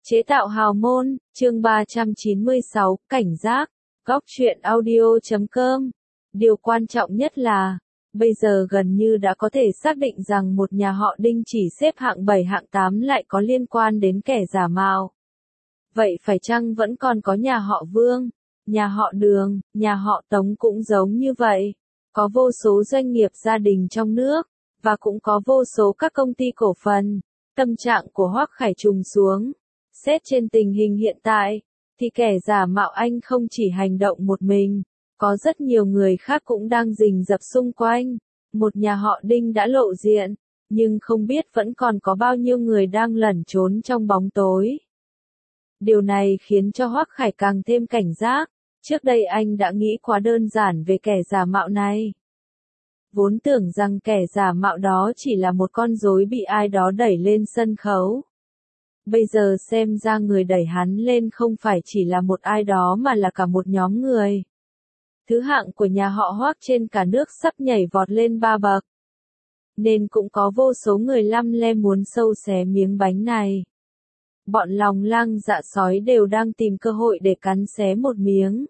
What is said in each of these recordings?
Chế tạo hào môn, chương 396, cảnh giác, góc truyện audio.com. Điều quan trọng nhất là, bây giờ gần như đã có thể xác định rằng một nhà họ Đinh chỉ xếp hạng 7 hạng 8 lại có liên quan đến kẻ giả mạo. Vậy phải chăng vẫn còn có nhà họ Vương, nhà họ Đường, nhà họ Tống cũng giống như vậy? Có vô số doanh nghiệp gia đình trong nước, và cũng có vô số các công ty cổ phần. Tâm trạng của Hoắc Khải trùng xuống. Xét trên tình hình hiện tại, thì kẻ giả mạo anh không chỉ hành động một mình, có rất nhiều người khác cũng đang rình rập xung quanh. Một nhà họ Đinh đã lộ diện, nhưng không biết vẫn còn có bao nhiêu người đang lẩn trốn trong bóng tối. Điều này khiến cho Hoắc Khải càng thêm cảnh giác. Trước đây anh đã nghĩ quá đơn giản về kẻ giả mạo này. Vốn tưởng rằng kẻ giả mạo đó chỉ là một con rối bị ai đó đẩy lên sân khấu. Bây giờ xem ra người đẩy hắn lên không phải chỉ là một ai đó mà là cả một nhóm người. Thứ hạng của nhà họ Hoắc trên cả nước sắp nhảy vọt lên 3 bậc. Nên cũng có vô số người lăm le muốn xâu xé miếng bánh này. Bọn lòng lang dạ sói đều đang tìm cơ hội để cắn xé một miếng.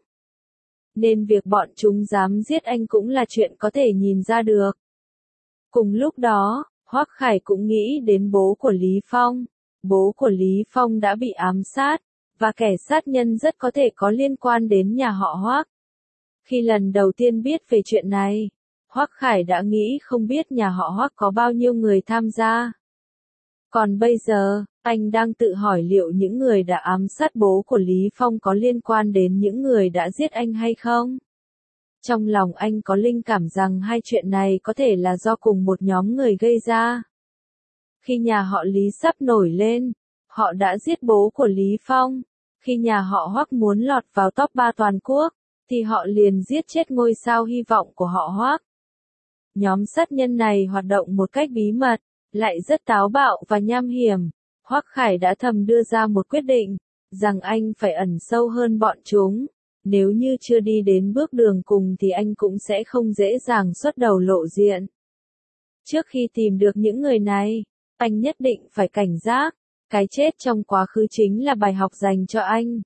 Nên việc bọn chúng dám giết anh cũng là chuyện có thể nhìn ra được. Cùng lúc đó, Hoắc Khải cũng nghĩ đến bố của Lý Phong. Bố của Lý Phong đã bị ám sát, và kẻ sát nhân rất có thể có liên quan đến nhà họ Hoắc. Khi lần đầu tiên biết về chuyện này, Hoắc Khải đã nghĩ không biết nhà họ Hoắc có bao nhiêu người tham gia. Còn bây giờ, anh đang tự hỏi liệu những người đã ám sát bố của Lý Phong có liên quan đến những người đã giết anh hay không? Trong lòng anh có linh cảm rằng hai chuyện này có thể là do cùng một nhóm người gây ra. Khi nhà họ Lý sắp nổi lên, họ đã giết bố của Lý Phong. Khi nhà họ Hoắc muốn lọt vào top 3 toàn quốc, thì họ liền giết chết ngôi sao hy vọng của họ Hoắc. Nhóm sát nhân này hoạt động một cách bí mật, lại rất táo bạo và nham hiểm. Hoắc Khải đã thầm đưa ra một quyết định, rằng anh phải ẩn sâu hơn bọn chúng. Nếu như chưa đi đến bước đường cùng thì anh cũng sẽ không dễ dàng xuất đầu lộ diện. Trước khi tìm được những người này, anh nhất định phải cảnh giác. Cái chết trong quá khứ chính là bài học dành cho anh.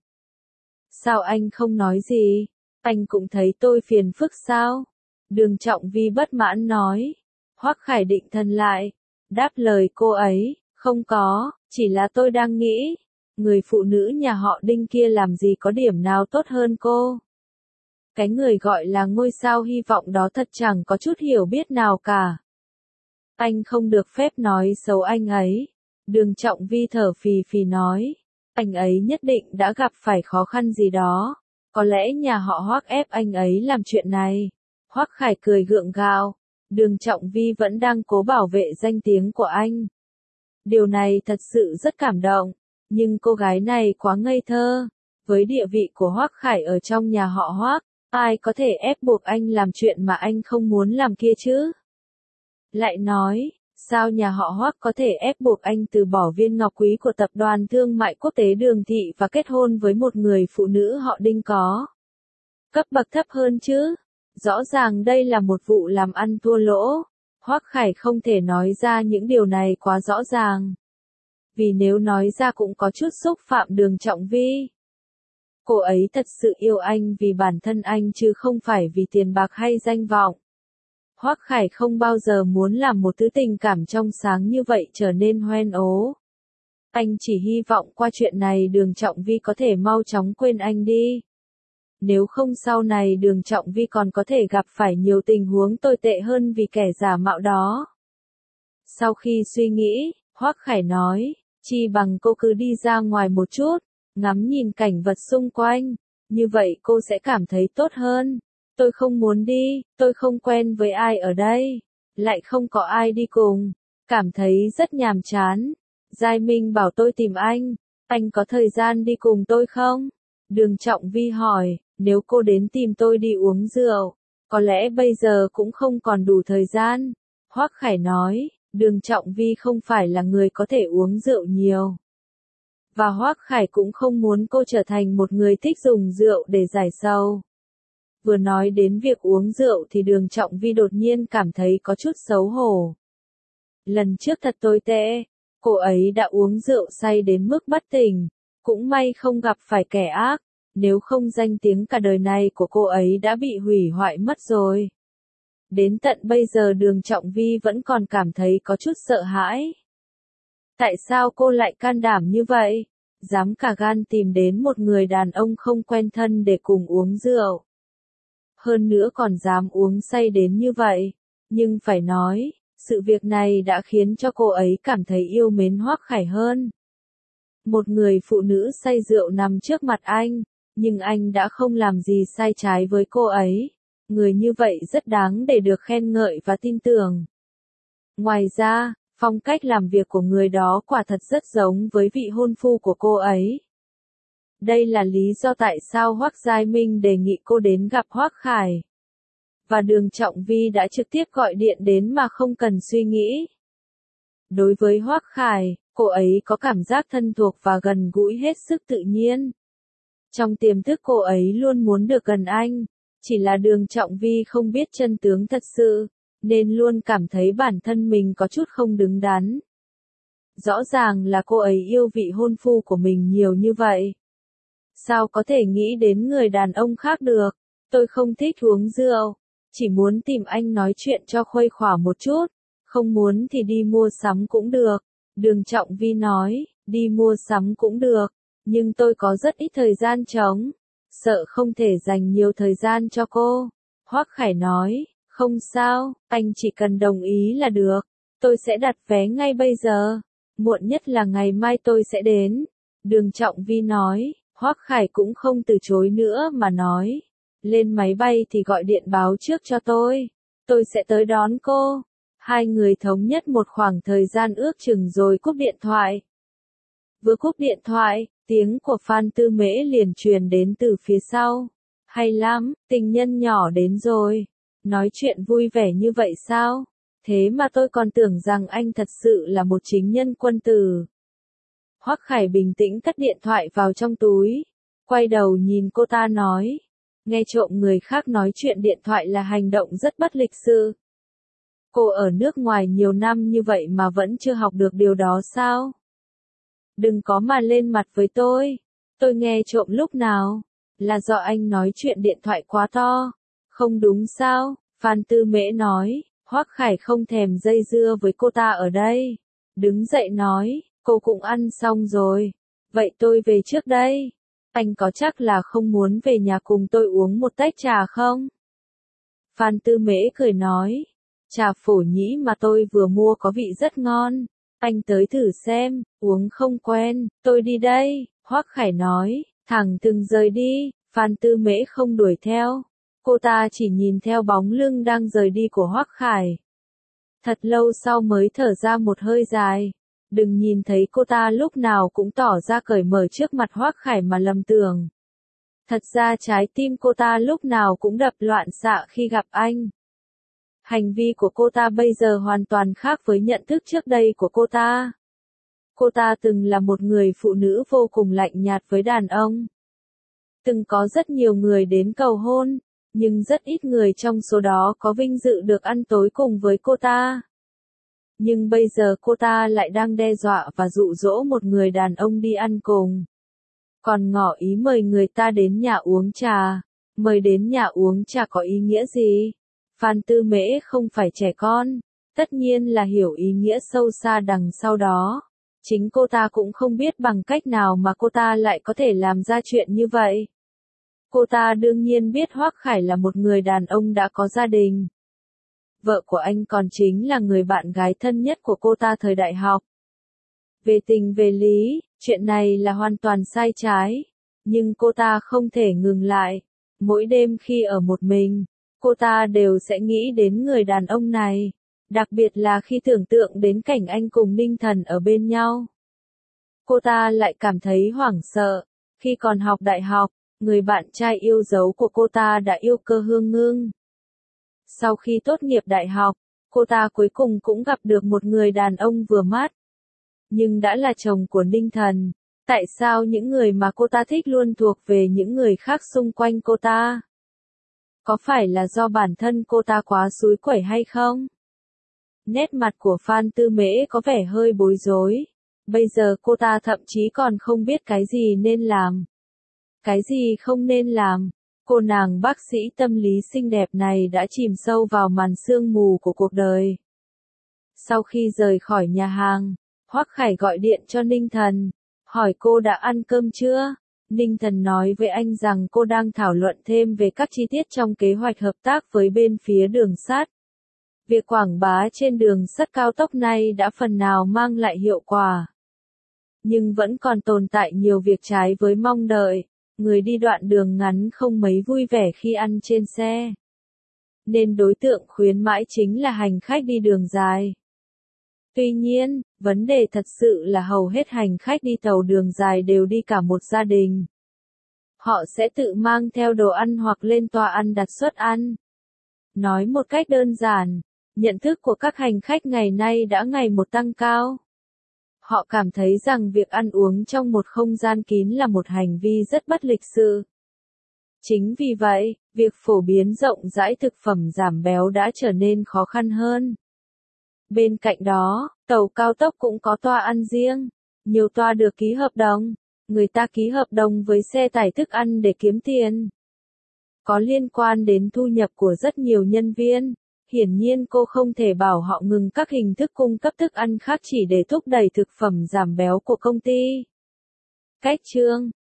Sao anh không nói gì? Anh cũng thấy tôi phiền phức sao? Đường Trọng Vi bất mãn nói. Hoắc Khải định thần lại, đáp lời cô ấy, không có, chỉ là tôi đang nghĩ, người phụ nữ nhà họ Đinh kia làm gì có điểm nào tốt hơn cô. Cái người gọi là ngôi sao hy vọng đó thật chẳng có chút hiểu biết nào cả. Anh không được phép nói xấu anh ấy. Đường Trọng Vi thở phì phì nói, anh ấy nhất định đã gặp phải khó khăn gì đó. Có lẽ nhà họ Hoắc ép anh ấy làm chuyện này. Hoắc Khải cười gượng gạo. Đường Trọng Vi vẫn đang cố bảo vệ danh tiếng của anh. Điều này thật sự rất cảm động. Nhưng cô gái này quá ngây thơ. Với địa vị của Hoắc Khải ở trong nhà họ Hoắc, ai có thể ép buộc anh làm chuyện mà anh không muốn làm kia chứ? Lại nói, sao nhà họ Hoắc có thể ép buộc anh từ bỏ viên ngọc quý của tập đoàn thương mại quốc tế Đường Thị và kết hôn với một người phụ nữ họ Đinh có cấp bậc thấp hơn chứ? Rõ ràng đây là một vụ làm ăn thua lỗ. Hoắc Khải không thể nói ra những điều này quá rõ ràng. Vì nếu nói ra cũng có chút xúc phạm Đường Trọng Vi. Cô ấy thật sự yêu anh vì bản thân anh chứ không phải vì tiền bạc hay danh vọng. Hoắc Khải không bao giờ muốn làm một thứ tình cảm trong sáng như vậy trở nên hoen ố. Anh chỉ hy vọng qua chuyện này Đường Trọng Vi có thể mau chóng quên anh đi. Nếu không sau này Đường Trọng Vi còn có thể gặp phải nhiều tình huống tồi tệ hơn vì kẻ giả mạo đó. Sau khi suy nghĩ, Hoắc Khải nói, chi bằng cô cứ đi ra ngoài một chút, ngắm nhìn cảnh vật xung quanh, như vậy cô sẽ cảm thấy tốt hơn. Tôi không muốn đi, tôi không quen với ai ở đây, lại không có ai đi cùng, cảm thấy rất nhàm chán. Giai Minh bảo tôi tìm anh có thời gian đi cùng tôi không? Đường Trọng Vi hỏi, nếu cô đến tìm tôi đi uống rượu, có lẽ bây giờ cũng không còn đủ thời gian. Hoắc Khải nói, Đường Trọng Vi không phải là người có thể uống rượu nhiều. Và Hoắc Khải cũng không muốn cô trở thành một người thích dùng rượu để giải sầu. Vừa nói đến việc uống rượu thì Đường Trọng Vi đột nhiên cảm thấy có chút xấu hổ. Lần trước thật tồi tệ, cô ấy đã uống rượu say đến mức bất tỉnh, Cũng may không gặp phải kẻ ác, nếu không danh tiếng cả đời này của cô ấy đã bị hủy hoại mất rồi. Đến tận bây giờ Đường Trọng Vi vẫn còn cảm thấy có chút sợ hãi. Tại sao cô lại can đảm như vậy? Dám cả gan tìm đến một người đàn ông không quen thân để cùng uống rượu. Hơn nữa còn dám uống say đến như vậy. Nhưng phải nói, sự việc này đã khiến cho cô ấy cảm thấy yêu mến Hoắc Khải hơn. Một người phụ nữ say rượu nằm trước mặt anh, nhưng anh đã không làm gì sai trái với cô ấy. Người như vậy rất đáng để được khen ngợi và tin tưởng. Ngoài ra, phong cách làm việc của người đó quả thật rất giống với vị hôn phu của cô ấy. Đây là lý do tại sao Hoắc Giai Minh đề nghị cô đến gặp Hoắc Khải. Và Đường Trọng Vi đã trực tiếp gọi điện đến mà không cần suy nghĩ. Đối với Hoắc Khải, cô ấy có cảm giác thân thuộc và gần gũi hết sức tự nhiên. Trong tiềm thức cô ấy luôn muốn được gần anh, chỉ là Đường Trọng Vi không biết chân tướng thật sự, nên luôn cảm thấy bản thân mình có chút không đứng đắn. Rõ ràng là cô ấy yêu vị hôn phu của mình nhiều như vậy. Sao có thể nghĩ đến người đàn ông khác được? Tôi không thích uống rượu, chỉ muốn tìm anh nói chuyện cho khuây khỏa một chút, không muốn thì đi mua sắm cũng được. Đường Trọng Vi nói, đi mua sắm cũng được, nhưng tôi có rất ít thời gian trống, sợ không thể dành nhiều thời gian cho cô. Hoắc Khải nói, không sao, anh chỉ cần đồng ý là được, tôi sẽ đặt vé ngay bây giờ, muộn nhất là ngày mai tôi sẽ đến. Đường Trọng Vi nói, Hoắc Khải cũng không từ chối nữa mà nói, lên máy bay thì gọi điện báo trước cho tôi sẽ tới đón cô. Hai người thống nhất một khoảng thời gian ước chừng rồi cúp điện thoại. Vừa cúp điện thoại, tiếng của Phan Tư Mễ liền truyền đến từ phía sau. Hay lắm, tình nhân nhỏ đến rồi. Nói chuyện vui vẻ như vậy sao? Thế mà tôi còn tưởng rằng anh thật sự là một chính nhân quân tử. Hoắc Khải bình tĩnh cất điện thoại vào trong túi. Quay đầu nhìn cô ta nói. Nghe trộm người khác nói chuyện điện thoại là hành động rất bất lịch sự. Cô ở nước ngoài nhiều năm như vậy mà vẫn chưa học được điều đó sao? Đừng có mà lên mặt với tôi nghe trộm lúc nào? Là do anh nói chuyện điện thoại quá to. Không đúng sao? Phan Tư Mễ nói, Hoắc Khải không thèm dây dưa với cô ta ở đây. Đứng dậy nói, cô cũng ăn xong rồi. Vậy tôi về trước đây. Anh có chắc là không muốn về nhà cùng tôi uống một tách trà không? Phan Tư Mễ cười nói, trà phổ nhĩ mà tôi vừa mua có vị rất ngon. Anh tới thử xem, uống không quen, tôi đi đây. Hoắc Khải nói, thẳng thừng rời đi. Phan Tư Mễ không đuổi theo. Cô ta chỉ nhìn theo bóng lưng đang rời đi của Hoắc Khải. Thật lâu sau mới thở ra một hơi dài. Đừng nhìn thấy cô ta lúc nào cũng tỏ ra cởi mở trước mặt Hoắc Khải mà lầm tưởng. Thật ra trái tim cô ta lúc nào cũng đập loạn xạ khi gặp anh. Hành vi của cô ta bây giờ hoàn toàn khác với nhận thức trước đây của cô ta. Cô ta từng là một người phụ nữ vô cùng lạnh nhạt với đàn ông. Từng có rất nhiều người đến cầu hôn, nhưng rất ít người trong số đó có vinh dự được ăn tối cùng với cô ta. Nhưng bây giờ cô ta lại đang đe dọa và dụ dỗ một người đàn ông đi ăn cùng. Còn ngỏ ý mời người ta đến nhà uống trà. Mời đến nhà uống trà có ý nghĩa gì? Phan Tư Mễ không phải trẻ con, tất nhiên là hiểu ý nghĩa sâu xa đằng sau đó. Chính cô ta cũng không biết bằng cách nào mà cô ta lại có thể làm ra chuyện như vậy. Cô ta đương nhiên biết Hoắc Khải là một người đàn ông đã có gia đình. Vợ của anh còn chính là người bạn gái thân nhất của cô ta thời đại học. Về tình về lý, chuyện này là hoàn toàn sai trái. Nhưng cô ta không thể ngừng lại. Mỗi đêm khi ở một mình, cô ta đều sẽ nghĩ đến người đàn ông này. Đặc biệt là khi tưởng tượng đến cảnh anh cùng Ninh Thần ở bên nhau. Cô ta lại cảm thấy hoảng sợ. Khi còn học đại học, người bạn trai yêu dấu của cô ta đã yêu Cơ Hương Ngưng. Sau khi tốt nghiệp đại học, cô ta cuối cùng cũng gặp được một người đàn ông vừa mắt. Nhưng đã là chồng của Ninh Thần. Tại sao những người mà cô ta thích luôn thuộc về những người khác xung quanh cô ta? Có phải là do bản thân cô ta quá xúi quẩy hay không? Nét mặt của Phan Tư Mễ có vẻ hơi bối rối. Bây giờ cô ta thậm chí còn không biết cái gì nên làm, cái gì không nên làm. Cô nàng bác sĩ tâm lý xinh đẹp này đã chìm sâu vào màn sương mù của cuộc đời. Sau khi rời khỏi nhà hàng, Hoắc Khải gọi điện cho Ninh Thần, hỏi cô đã ăn cơm chưa? Ninh Thần nói với anh rằng cô đang thảo luận thêm về các chi tiết trong kế hoạch hợp tác với bên phía đường sắt. Việc quảng bá trên đường sắt cao tốc này đã phần nào mang lại hiệu quả. Nhưng vẫn còn tồn tại nhiều việc trái với mong đợi. Người đi đoạn đường ngắn không mấy vui vẻ khi ăn trên xe. Nên đối tượng khuyến mãi chính là hành khách đi đường dài. Tuy nhiên, vấn đề thật sự là hầu hết hành khách đi tàu đường dài đều đi cả một gia đình. Họ sẽ tự mang theo đồ ăn hoặc lên toa ăn đặt suất ăn. Nói một cách đơn giản, nhận thức của các hành khách ngày nay đã ngày một tăng cao. Họ cảm thấy rằng việc ăn uống trong một không gian kín là một hành vi rất bất lịch sự. Chính vì vậy, việc phổ biến rộng rãi thực phẩm giảm béo đã trở nên khó khăn hơn. Bên cạnh đó, tàu cao tốc cũng có toa ăn riêng. Nhiều toa được ký hợp đồng. Người ta ký hợp đồng với xe tải thức ăn để kiếm tiền. Có liên quan đến thu nhập của rất nhiều nhân viên. Hiển nhiên cô không thể bảo họ ngừng các hình thức cung cấp thức ăn khác chỉ để thúc đẩy thực phẩm giảm béo của công ty. Cách chương